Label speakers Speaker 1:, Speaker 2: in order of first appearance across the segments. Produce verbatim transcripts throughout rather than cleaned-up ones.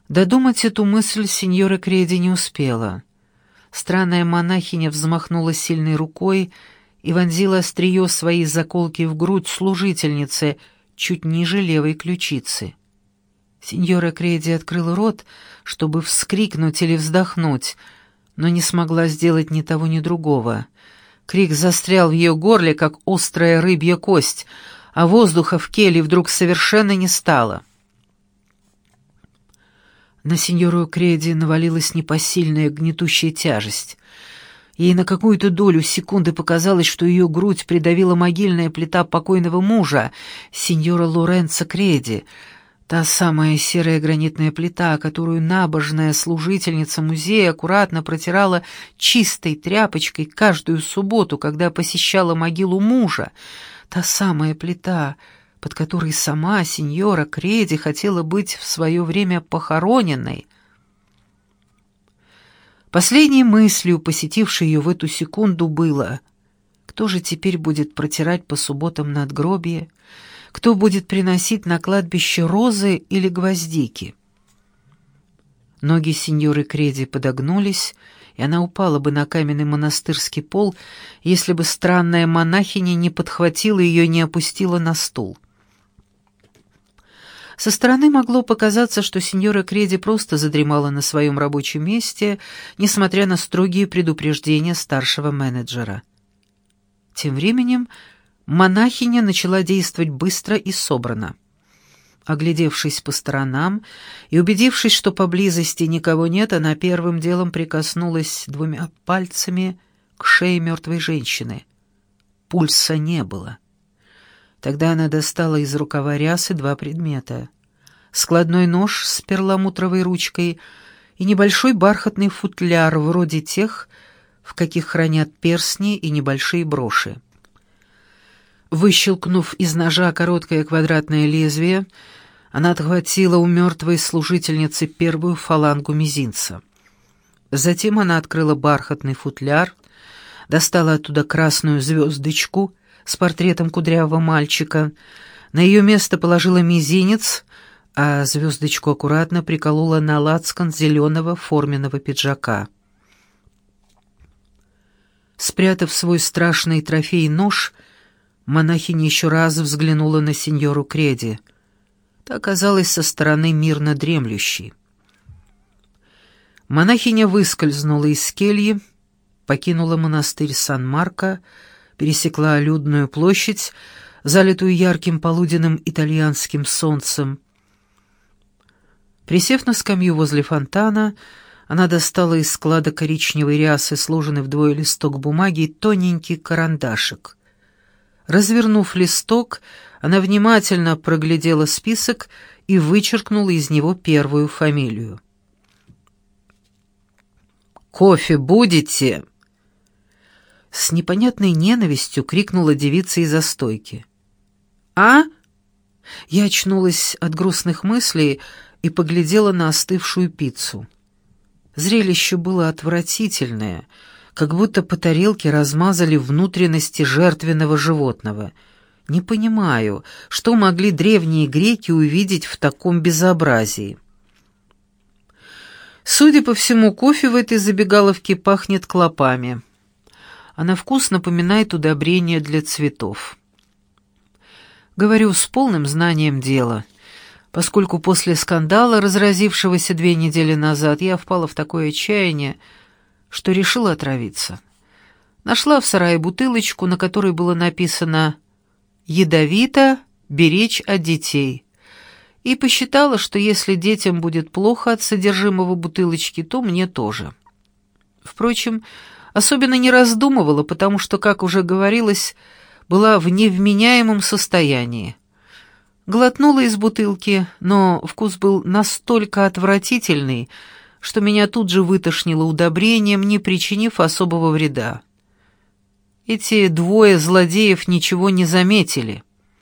Speaker 1: Додумать эту мысль сеньора Креди не успела. Странная монахиня взмахнула сильной рукой и вонзила острие своей заколки в грудь служительницы чуть ниже левой ключицы. Сеньора Креди открыла рот, чтобы вскрикнуть или вздохнуть, но не смогла сделать ни того, ни другого. Крик застрял в ее горле, как острая рыбья кость, а воздуха в келье вдруг совершенно не стало. На сеньору Креди навалилась непосильная гнетущая тяжесть. Ей на какую-то долю секунды показалось, что ее грудь придавила могильная плита покойного мужа, сеньора Лоренцо Креди, та самая серая гранитная плита, которую набожная служительница музея аккуратно протирала чистой тряпочкой каждую субботу, когда посещала могилу мужа, та самая плита, под которой сама сеньора Креди хотела быть в свое время похороненной. Последней мыслью, посетившей ее в эту секунду, было: кто же теперь будет протирать по субботам надгробие, кто будет приносить на кладбище розы или гвоздики? Ноги сеньоры Креди подогнулись, и она упала бы на каменный монастырский пол, если бы странная монахиня не подхватила ее и не опустила на стул. Со стороны могло показаться, что сеньора Креди просто задремала на своем рабочем месте, несмотря на строгие предупреждения старшего менеджера. Тем временем монахиня начала действовать быстро и собранно. Оглядевшись по сторонам и убедившись, что поблизости никого нет, она первым делом прикоснулась двумя пальцами к шее мертвой женщины. Пульса не было. Тогда она достала из рукава рясы два предмета: складной нож с перламутровой ручкой и небольшой бархатный футляр, вроде тех, в каких хранят перстни и небольшие броши. Выщелкнув из ножа короткое квадратное лезвие, она отхватила у мертвой служительницы первую фалангу мизинца. Затем она открыла бархатный футляр, достала оттуда красную звездочку с портретом кудрявого мальчика, на ее место положила мизинец, а звездочку аккуратно приколола на лацкан зеленого форменного пиджака. Спрятав свой страшный трофей нож, монахиня еще раз взглянула на сеньору Креди. Та оказалась со стороны мирно дремлющей. Монахиня выскользнула из кельи, покинула монастырь Сан-Марко, пересекла людную площадь, залитую ярким полуденным итальянским солнцем. Присев на скамью возле фонтана, она достала из склада коричневой рясы, сложенный вдвое листок бумаги, и тоненький карандашик. Развернув листок, она внимательно проглядела список и вычеркнула из него первую фамилию. «Кофе будете?» С непонятной ненавистью крикнула девица из-за стойки. «А?» Я очнулась от грустных мыслей и поглядела на остывшую пиццу. Зрелище было отвратительное, как будто по тарелке размазали внутренности жертвенного животного. Не понимаю, что могли древние греки увидеть в таком безобразии. Судя по всему, кофе в этой забегаловке пахнет клопами, а на вкус напоминает удобрение для цветов. Говорю с полным знанием дела, поскольку после скандала, разразившегося две недели назад, я впала в такое отчаяние, что решила отравиться. Нашла в сарае бутылочку, на которой было написано «Ядовито, беречь от детей», и посчитала, что если детям будет плохо от содержимого бутылочки, то мне тоже. Впрочем, особенно не раздумывала, потому что, как уже говорилось, была в невменяемом состоянии. Глотнула из бутылки, но вкус был настолько отвратительный, что меня тут же вытошнило удобрением, не причинив особого вреда. Эти двое злодеев ничего не заметили.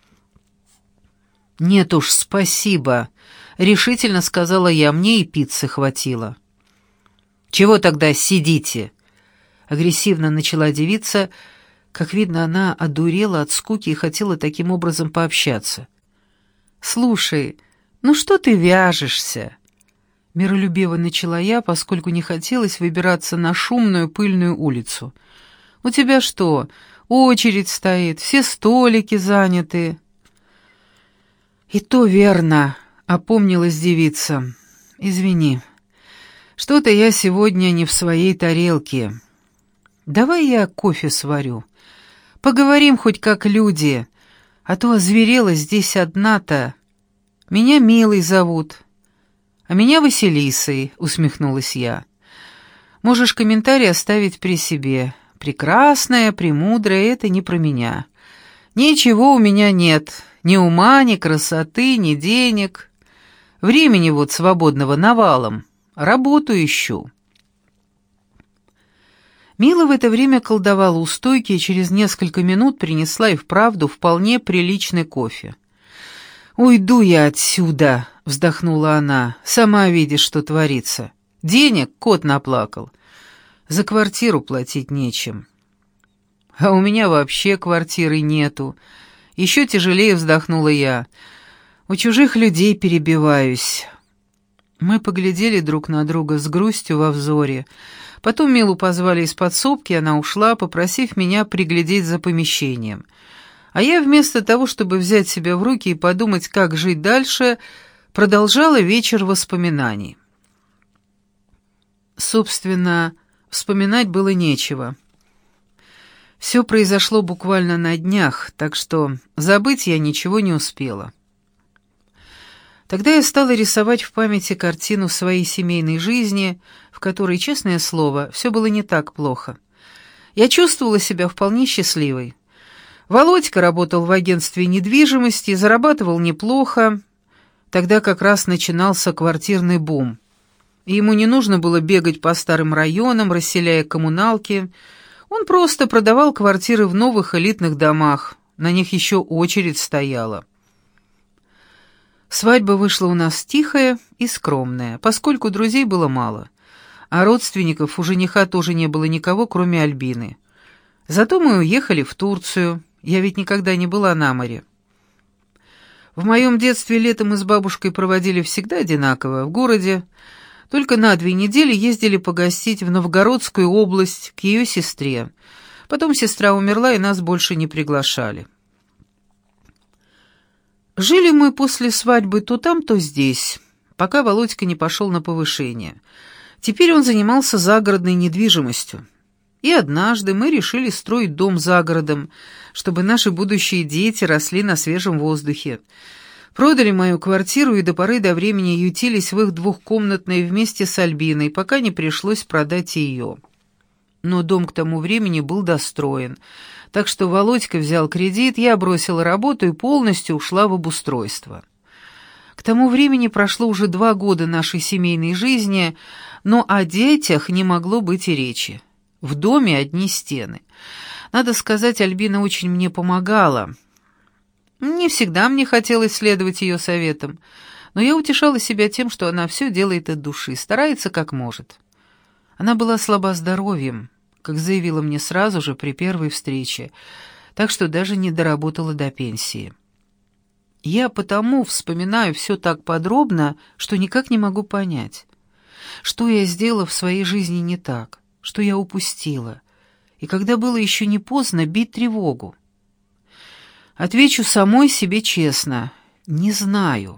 Speaker 1: «Нет уж, спасибо», — решительно сказала я, — «мне и пиццы хватило». «Чего тогда сидите?» — агрессивно начала девица. Как видно, она одурела от скуки и хотела таким образом пообщаться. «Слушай, ну что ты вяжешься? Миролюбиво начала я, поскольку не хотелось выбираться на шумную пыльную улицу. «У тебя что, очередь стоит, все столики заняты?» «И то верно», — опомнилась девица. «Извини, что-то я сегодня не в своей тарелке. Давай я кофе сварю. Поговорим хоть как люди, а то озверела здесь одна-то. Меня Милой зовут». «А меня Василисой», — усмехнулась я. «Можешь комментарий оставить при себе. Прекрасная, премудрая — это не про меня. Ничего у меня нет, ни ума, ни красоты, ни денег. Времени вот свободного навалом. Работу ищу». Мила в это время колдовала у стойки и через несколько минут принесла и вправду вполне приличный кофе. «Уйду я отсюда», — вздохнула она. «Сама видишь, что творится. Денег кот наплакал. За квартиру платить нечем». «А у меня вообще квартиры нету». Еще тяжелее вздохнула я. «У чужих людей перебиваюсь». Мы поглядели друг на друга с грустью во взоре. Потом Милу позвали из подсобки, она ушла, попросив меня приглядеть за помещением. А я вместо того, чтобы взять себя в руки и подумать, как жить дальше, продолжала вечер воспоминаний. Собственно, вспоминать было нечего. Все произошло буквально на днях, так что забыть я ничего не успела. Тогда я стала рисовать в памяти картину своей семейной жизни, в которой, честное слово, все было не так плохо. Я чувствовала себя вполне счастливой. Володька работал в агентстве недвижимости и зарабатывал неплохо. Тогда как раз начинался квартирный бум. И ему не нужно было бегать по старым районам, расселяя коммуналки. Он просто продавал квартиры в новых элитных домах. На них еще очередь стояла. Свадьба вышла у нас тихая и скромная, поскольку друзей было мало, а родственников у жениха тоже не было никого, кроме Альбины. Зато мы уехали в Турцию. Я ведь никогда не была на море. В моем детстве летом мы с бабушкой проводили всегда одинаково, в городе. Только на две недели ездили погостить в Новгородскую область к ее сестре. Потом сестра умерла, и нас больше не приглашали. Жили мы после свадьбы то там, то здесь, пока Володька не пошел на повышение. Теперь он занимался загородной недвижимостью. И однажды мы решили строить дом за городом, чтобы наши будущие дети росли на свежем воздухе. Продали мою квартиру и до поры до времени ютились в их двухкомнатной вместе с Альбиной, пока не пришлось продать ее. Но дом к тому времени был достроен, так что Володька взял кредит, я бросила работу и полностью ушла в обустройство. К тому времени прошло уже два года нашей семейной жизни, но о детях не могло быть и речи. В доме одни стены. Надо сказать, Альбина очень мне помогала. Не всегда мне хотелось следовать ее советам, но я утешала себя тем, что она все делает от души, старается как может. Она была слаба здоровьем, как заявила мне сразу же при первой встрече, так что даже не доработала до пенсии. Я потому вспоминаю все так подробно, что никак не могу понять, что я сделала в своей жизни не так, что я упустила, и когда было еще не поздно бить тревогу. Отвечу самой себе честно, не знаю.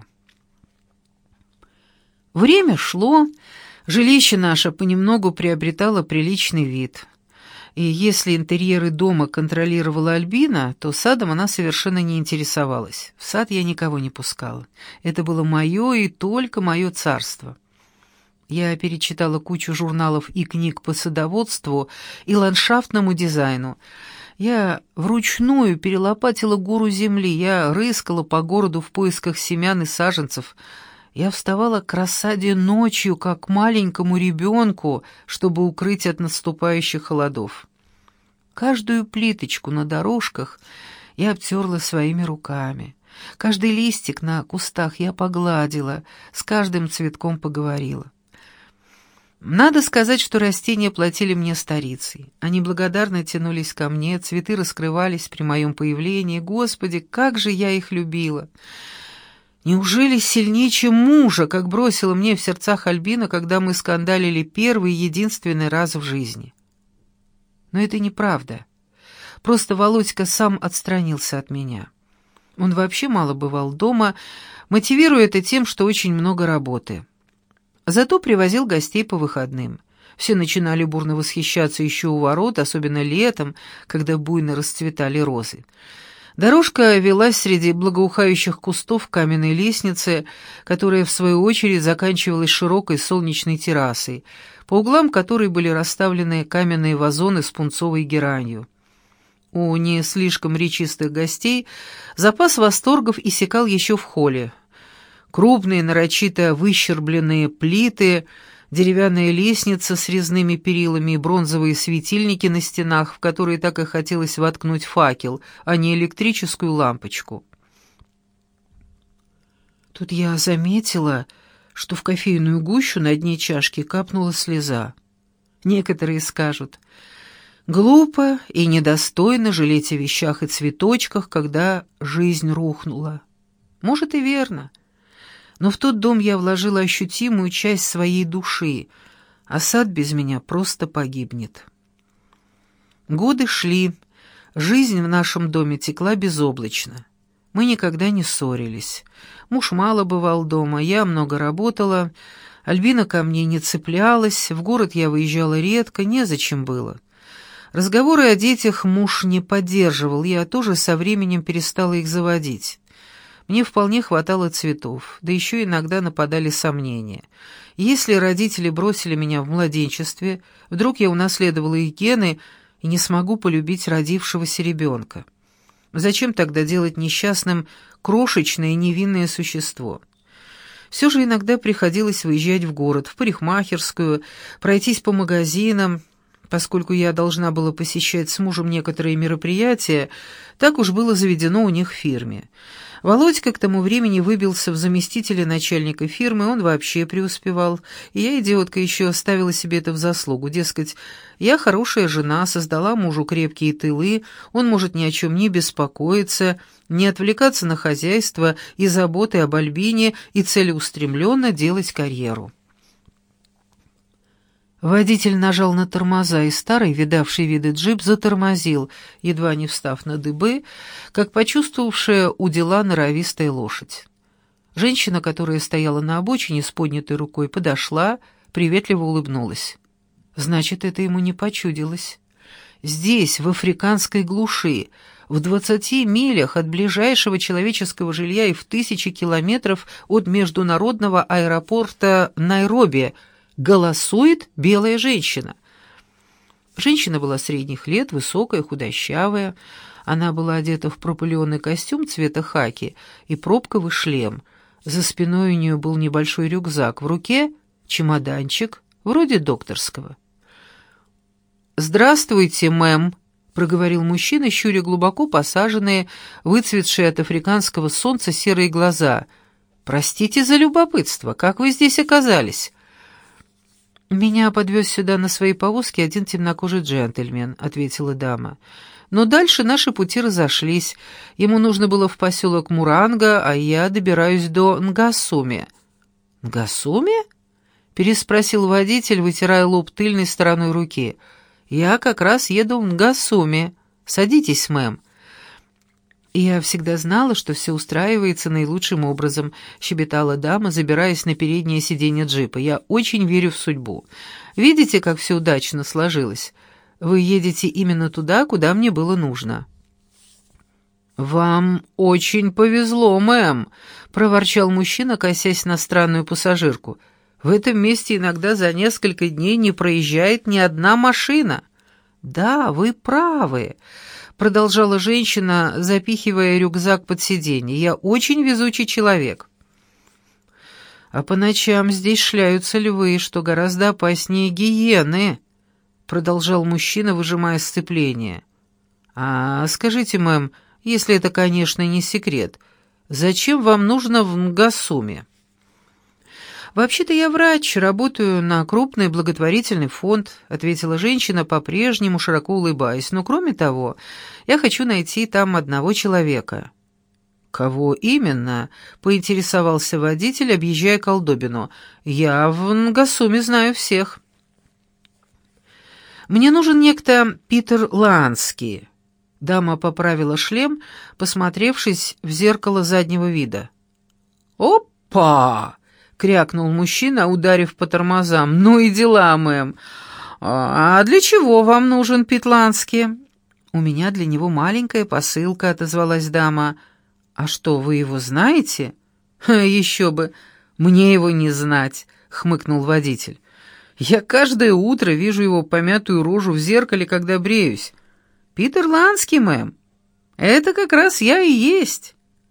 Speaker 1: Время шло, жилище наше понемногу приобретало приличный вид. И если интерьеры дома контролировала Альбина, то садом она совершенно не интересовалась. В сад я никого не пускала. Это было мое и только мое царство. Я перечитала кучу журналов и книг по садоводству и ландшафтному дизайну. Я вручную перелопатила гору земли, я рыскала по городу в поисках семян и саженцев. Я вставала к рассаде ночью, как к маленькому ребенку, чтобы укрыть от наступающих холодов. Каждую плиточку на дорожках я обтерла своими руками. Каждый листик на кустах я погладила, с каждым цветком поговорила. Надо сказать, что растения платили мне старицей. Они благодарно тянулись ко мне, цветы раскрывались при моем появлении. Господи, как же я их любила! Неужели сильнее, чем мужа, как бросила мне в сердцах Альбина, когда мы скандалили первый и единственный раз в жизни? Но это неправда. Просто Володька сам отстранился от меня. Он вообще мало бывал дома, мотивируя это тем, что очень много работы. Зато привозил гостей по выходным. Все начинали бурно восхищаться еще у ворот, особенно летом, когда буйно расцветали розы. Дорожка велась среди благоухающих кустов каменной лестницы, которая, в свою очередь, заканчивалась широкой солнечной террасой, по углам которой были расставлены каменные вазоны с пунцовой геранью. У не слишком речистых гостей запас восторгов иссякал еще в холле. Крупные, нарочито выщербленные плиты, деревянная лестница с резными перилами и бронзовые светильники на стенах, в которые так и хотелось воткнуть факел, а не электрическую лампочку. Тут я заметила, что в кофейную гущу на дне чашки капнула слеза. Некоторые скажут: глупо и недостойно жалеть о вещах и цветочках, когда жизнь рухнула. Может, и верно. Но в тот дом я вложила ощутимую часть своей души, а сад без меня просто погибнет. Годы шли, жизнь в нашем доме текла безоблачно. Мы никогда не ссорились. Муж мало бывал дома, я много работала, Альбина ко мне не цеплялась, в город я выезжала редко, незачем было. Разговоры о детях муж не поддерживал, я тоже со временем перестала их заводить. Мне вполне хватало цветов, да еще иногда нападали сомнения. Если родители бросили меня в младенчестве, вдруг я унаследовала их гены и не смогу полюбить родившегося ребенка. Зачем тогда делать несчастным крошечное невинное существо? Все же иногда приходилось выезжать в город, в парикмахерскую, пройтись по магазинам. Поскольку я должна была посещать с мужем некоторые мероприятия, так уж было заведено у них в фирме. Володька к тому времени выбился в заместителя начальника фирмы, он вообще преуспевал, и я, идиотка, еще оставила себе это в заслугу, дескать, я хорошая жена, создала мужу крепкие тылы, он может ни о чем не беспокоиться, не отвлекаться на хозяйство и заботы об Альбине и целеустремленно делать карьеру. Водитель нажал на тормоза, и старый, видавший виды джип, затормозил, едва не встав на дыбы, как почувствовавшая у дела норовистая лошадь. Женщина, которая стояла на обочине с поднятой рукой, подошла, приветливо улыбнулась. Значит, это ему не почудилось. Здесь, в африканской глуши, в двадцати милях от ближайшего человеческого жилья и в тысячи километров от международного аэропорта Найроби, голосует белая женщина. Женщина была средних лет, высокая, худощавая. Она была одета в пропыленный костюм цвета хаки и пробковый шлем. За спиной у нее был небольшой рюкзак, в руке чемоданчик, вроде докторского. «Здравствуйте, мэм», — проговорил мужчина, щуря глубоко посаженные, выцветшие от африканского солнца серые глаза. «Простите за любопытство, как вы здесь оказались?» «Меня подвез сюда на своей повозке один темнокожий джентльмен», — ответила дама. «Но дальше наши пути разошлись. Ему нужно было в поселок Муранга, а я добираюсь до Нгасуми». «Нгасуми?» — переспросил водитель, вытирая лоб тыльной стороной руки. «Я как раз еду в Нгасуми. Садитесь, мэм». «Я всегда знала, что все устраивается наилучшим образом», — щебетала дама, забираясь на переднее сиденье джипа. «Я очень верю в судьбу. Видите, как все удачно сложилось? Вы едете именно туда, куда мне было нужно». «Вам очень повезло, мэм», — проворчал мужчина, косясь на странную пассажирку. «В этом месте иногда за несколько дней не проезжает ни одна машина». «Да, вы правы», — продолжала женщина, запихивая рюкзак под сиденье. «Я очень везучий человек». «А по ночам здесь шляются львы, что гораздо опаснее гиены», — продолжал мужчина, выжимая сцепление. «А скажите, мэм, если это, конечно, не секрет, зачем вам нужно в Нгасуме?» «Вообще-то я врач, работаю на крупный благотворительный фонд», — ответила женщина, по-прежнему широко улыбаясь. «Но кроме того, я хочу найти там одного человека». «Кого именно?» — поинтересовался водитель, объезжая колдобину. «Я в Нгасуме знаю всех». «Мне нужен некто Питер Ланский». Дама поправила шлем, посмотревшись в зеркало заднего вида. «Опа!» — крякнул мужчина, ударив по тормозам. «Ну и дела, мэм. А для чего вам нужен Пит Ланский?» «У меня для него маленькая посылка», — отозвалась дама. «А что, вы его знаете?» «Еще бы! Мне его не знать», — хмыкнул водитель. «Я каждое утро вижу его помятую рожу в зеркале, когда бреюсь. Питер Ланский, мэм. Это как раз я и есть».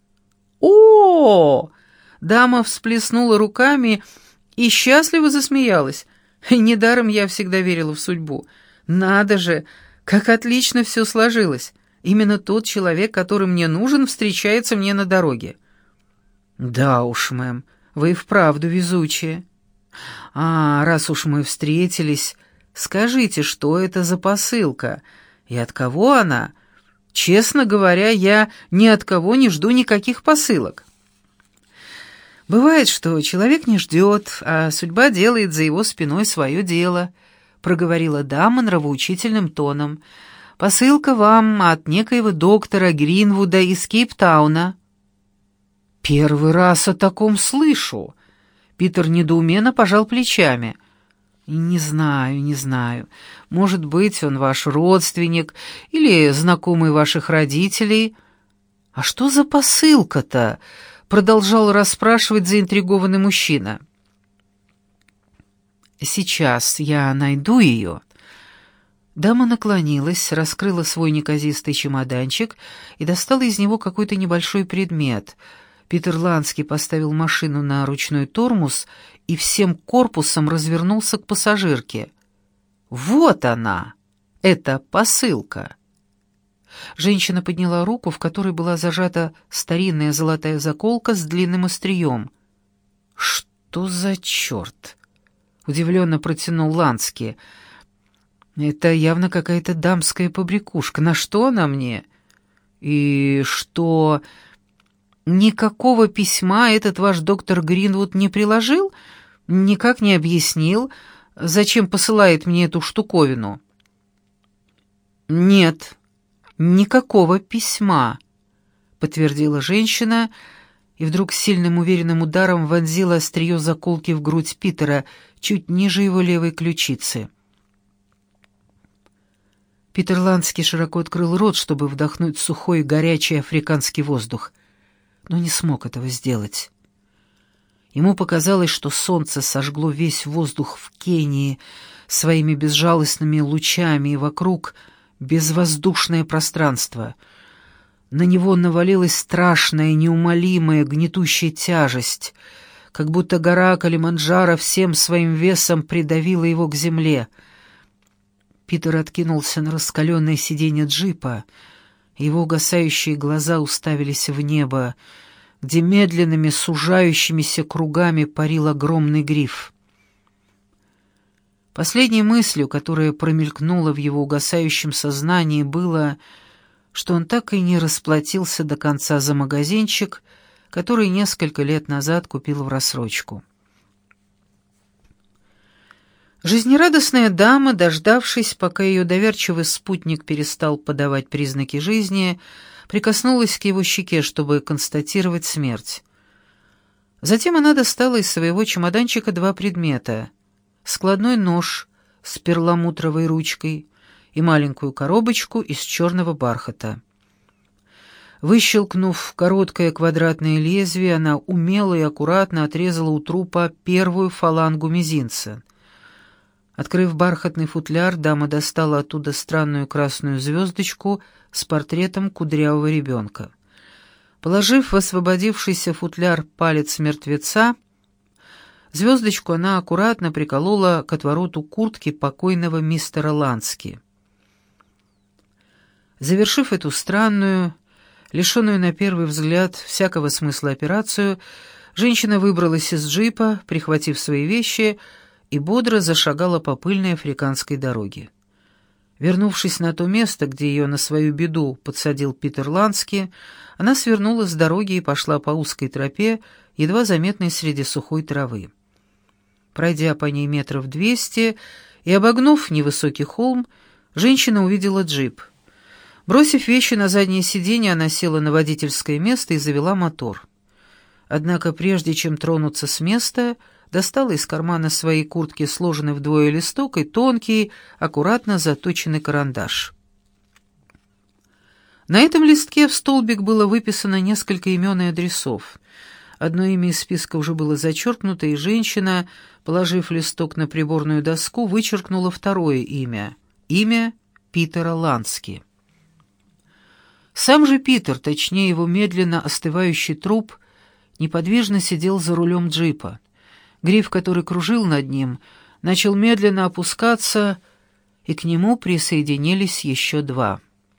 Speaker 1: «О!» — дама всплеснула руками и счастливо засмеялась. «Недаром я всегда верила в судьбу. Надо же, как отлично все сложилось. Именно тот человек, который мне нужен, встречается мне на дороге». «Да уж, мэм, вы и вправду везучие. А, раз уж мы встретились, скажите, что это за посылка и от кого она? Честно говоря, я ни от кого не жду никаких посылок». «Бывает, что человек не ждет, а судьба делает за его спиной свое дело», — проговорила дама нравоучительным тоном. «Посылка вам от некоего доктора Гринвуда из Кейптауна». «Первый раз о таком слышу». Питер недоуменно пожал плечами. «Не знаю, не знаю. Может быть, он ваш родственник или знакомый ваших родителей». «А что за посылка-то?» — продолжал расспрашивать заинтригованный мужчина. «Сейчас я найду ее». Дама наклонилась, раскрыла свой неказистый чемоданчик и достала из него какой-то небольшой предмет. Питер Ланский поставил машину на ручной тормоз и всем корпусом развернулся к пассажирке. «Вот она! Это посылка!» Женщина подняла руку, в которой была зажата старинная золотая заколка с длинным острием. «Что за черт?» — удивленно протянул Ланский. «Это явно какая-то дамская побрякушка. На что она мне? И что... Никакого письма этот ваш доктор Гринвуд не приложил? Никак не объяснил, зачем посылает мне эту штуковину?» «Нет, никакого письма», — подтвердила женщина, и вдруг сильным уверенным ударом вонзила острие заколки в грудь Питера, чуть ниже его левой ключицы. Питер Ланский широко открыл рот, чтобы вдохнуть сухой, горячий африканский воздух, но не смог этого сделать. Ему показалось, что солнце сожгло весь воздух в Кении своими безжалостными лучами, и вокруг безвоздушное пространство. На него навалилась страшная, неумолимая, гнетущая тяжесть, как будто гора Килиманджаро всем своим весом придавила его к земле. Питер откинулся на раскаленное сиденье джипа, его угасающие глаза уставились в небо, где медленными сужающимися кругами парил огромный гриф. Последней мыслью, которая промелькнула в его угасающем сознании, было, что он так и не расплатился до конца за магазинчик, который несколько лет назад купил в рассрочку. Жизнерадостная дама, дождавшись, пока ее доверчивый спутник перестал подавать признаки жизни, прикоснулась к его щеке, чтобы констатировать смерть. Затем она достала из своего чемоданчика два предмета — складной нож с перламутровой ручкой и маленькую коробочку из черного бархата. Выщелкнув короткое квадратное лезвие, она умело и аккуратно отрезала у трупа первую фалангу мизинца. Открыв бархатный футляр, дама достала оттуда странную красную звездочку с портретом кудрявого ребенка. Положив в освободившийся футляр палец мертвеца, звездочку она аккуратно приколола к отвороту куртки покойного мистера Лански. Завершив эту странную, лишенную на первый взгляд всякого смысла операцию, женщина выбралась из джипа, прихватив свои вещи, и бодро зашагала по пыльной африканской дороге. Вернувшись на то место, где ее на свою беду подсадил Питер Лански, она свернула с дороги и пошла по узкой тропе, едва заметной среди сухой травы. Пройдя по ней метров двести и обогнув невысокий холм, женщина увидела джип. Бросив вещи на заднее сиденье, она села на водительское место и завела мотор. Однако прежде чем тронуться с места, достала из кармана своей куртки сложенный вдвое листок и тонкий, аккуратно заточенный карандаш. На этом листке в столбик было выписано несколько имен и адресов. Одно имя из списка уже было зачеркнуто, и женщина, положив листок на приборную доску, вычеркнула второе имя — имя Питера Лански. Сам же Питер, точнее его медленно остывающий труп, неподвижно сидел за рулем джипа. Гриф, который кружил над ним, начал медленно опускаться, и к нему присоединились еще два.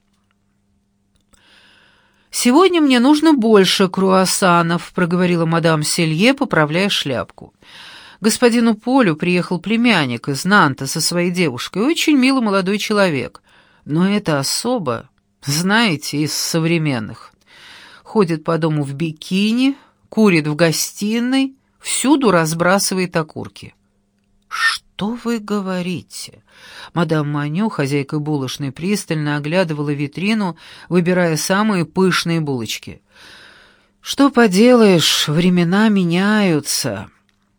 Speaker 1: «Сегодня мне нужно больше круассанов», — проговорила мадам Селье, поправляя шляпку. «Господину Полю приехал племянник из Нанта со своей девушкой, очень милый молодой человек. Но это особо, знаете, из современных. Ходит по дому в бикини, курит в гостиной, всюду разбрасывает окурки». «Что вы говорите?» Мадам Маню, хозяйка булочной, пристально оглядывала витрину, выбирая самые пышные булочки. «Что поделаешь, времена меняются».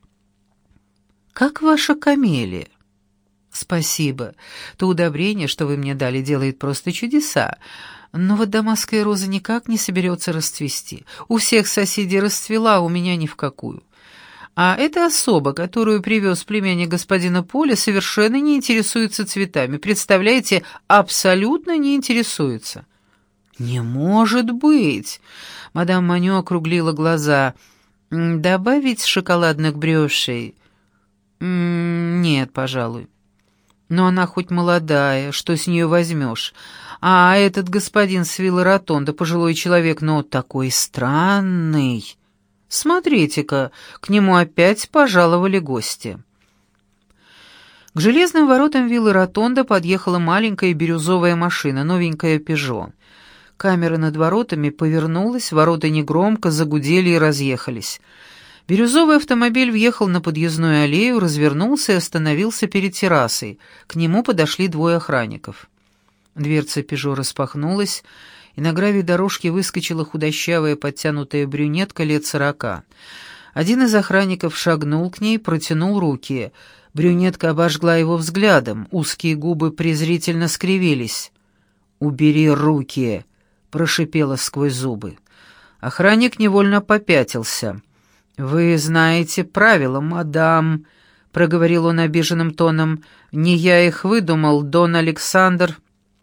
Speaker 1: «Как ваша камелия?» «Спасибо. То удобрение, что вы мне дали, делает просто чудеса. Но вот дамасская роза никак не соберется расцвести. У всех соседей расцвела, а у меня ни в какую. А эта особа, которую привез племянник господина Поля, совершенно не интересуется цветами. Представляете, абсолютно не интересуется». «Не может быть!» Мадам Маню округлила глаза. «Добавить шоколадных брioche?» «Нет, пожалуй». «Но она хоть молодая, что с нее возьмешь? А этот господин с виллы Ротонда, пожилой человек, но такой странный. Смотрите-ка, к нему опять пожаловали гости». К железным воротам виллы Ротонда подъехала маленькая бирюзовая машина, новенькая «Пежо». Камера над воротами повернулась, ворота негромко загудели и разъехались. Бирюзовый автомобиль въехал на подъездную аллею, развернулся и остановился перед террасой. К нему подошли двое охранников. Дверца «Пежо» распахнулась, и на гравий дорожки выскочила худощавая подтянутая брюнетка лет сорока. Один из охранников шагнул к ней, протянул руки. Брюнетка обожгла его взглядом, узкие губы презрительно скривились. «Убери руки!» — прошипела сквозь зубы. Охранник невольно попятился. «Вы знаете правила, мадам», — проговорил он обиженным тоном. «Не я их выдумал, Дон Александр».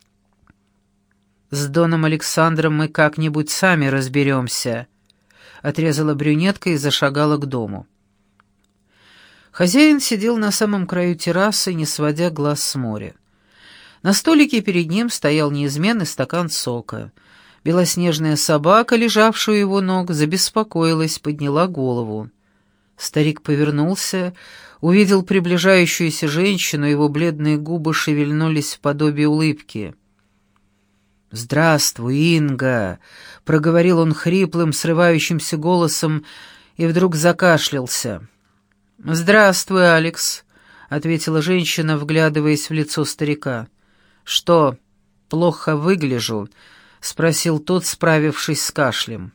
Speaker 1: «С Доном Александром мы как-нибудь сами разберемся», — отрезала брюнетка и зашагала к дому. Хозяин сидел на самом краю террасы, не сводя глаз с моря. На столике перед ним стоял неизменный стакан сока. Белоснежная собака, лежавшая у его ног, забеспокоилась, подняла голову. Старик повернулся, увидел приближающуюся женщину, его бледные губы шевельнулись в подобие улыбки. «Здравствуй, Инга!» — проговорил он хриплым, срывающимся голосом и вдруг закашлялся. «Здравствуй, Алекс!» — ответила женщина, вглядываясь в лицо старика. «Что, плохо выгляжу?» — спросил тот, справившись с кашлем.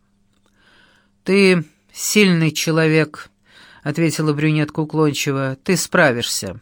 Speaker 1: «Ты сильный человек», — ответила брюнетка уклончиво. «Ты справишься».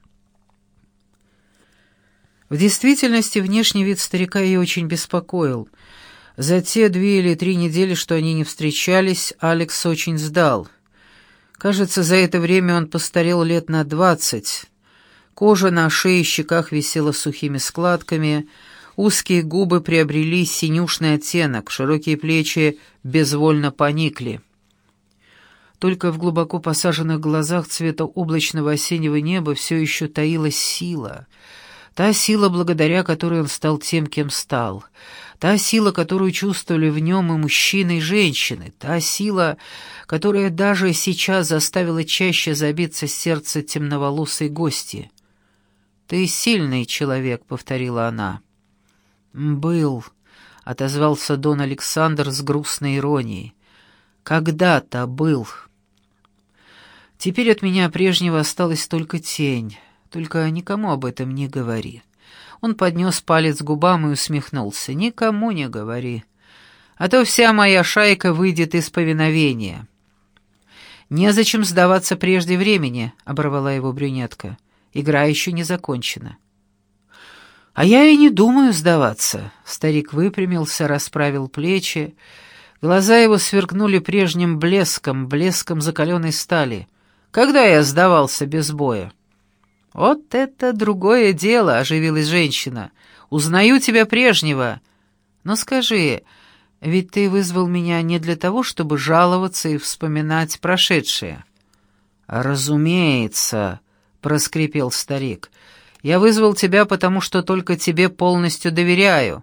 Speaker 1: В действительности внешний вид старика ее очень беспокоил. За те две или три недели, что они не встречались, Алекс очень сдал. Кажется, за это время он постарел лет на двадцать. Кожа на шее и щеках висела сухими складками, узкие губы приобрели синюшный оттенок, широкие плечи безвольно поникли. Только в глубоко посаженных глазах цвета облачного осеннего неба все еще таилась сила. Та сила, благодаря которой он стал тем, кем стал. Та сила, которую чувствовали в нем и мужчины, и женщины. Та сила, которая даже сейчас заставила чаще забиться сердце темноволосой гости. «Ты сильный человек», — повторила она. «Был», — отозвался Дон Александр с грустной иронией. «Когда-то был. Теперь от меня прежнего осталась только тень. Только никому об этом не говори». Он поднес палец к губам и усмехнулся. «Никому не говори, а то вся моя шайка выйдет из повиновения». «Незачем сдаваться прежде времени», — оборвала его брюнетка. «Игра еще не закончена». «А я и не думаю сдаваться». Старик выпрямился, расправил плечи. Глаза его сверкнули прежним блеском, блеском закаленной стали. «Когда я сдавался без боя?» «Вот это другое дело», — оживилась женщина. «Узнаю тебя прежнего. Но скажи, ведь ты вызвал меня не для того, чтобы жаловаться и вспоминать прошедшее». «Разумеется», — проскрипел старик. «Я вызвал тебя, потому что только тебе полностью доверяю».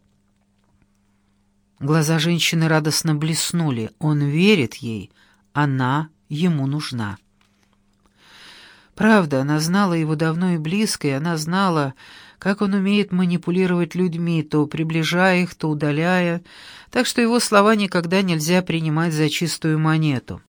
Speaker 1: Глаза женщины радостно блеснули. Он верит ей, она ему нужна. Правда, она знала его давно и близко, и она знала, как он умеет манипулировать людьми, то приближая их, то удаляя, так что его слова никогда нельзя принимать за чистую монету.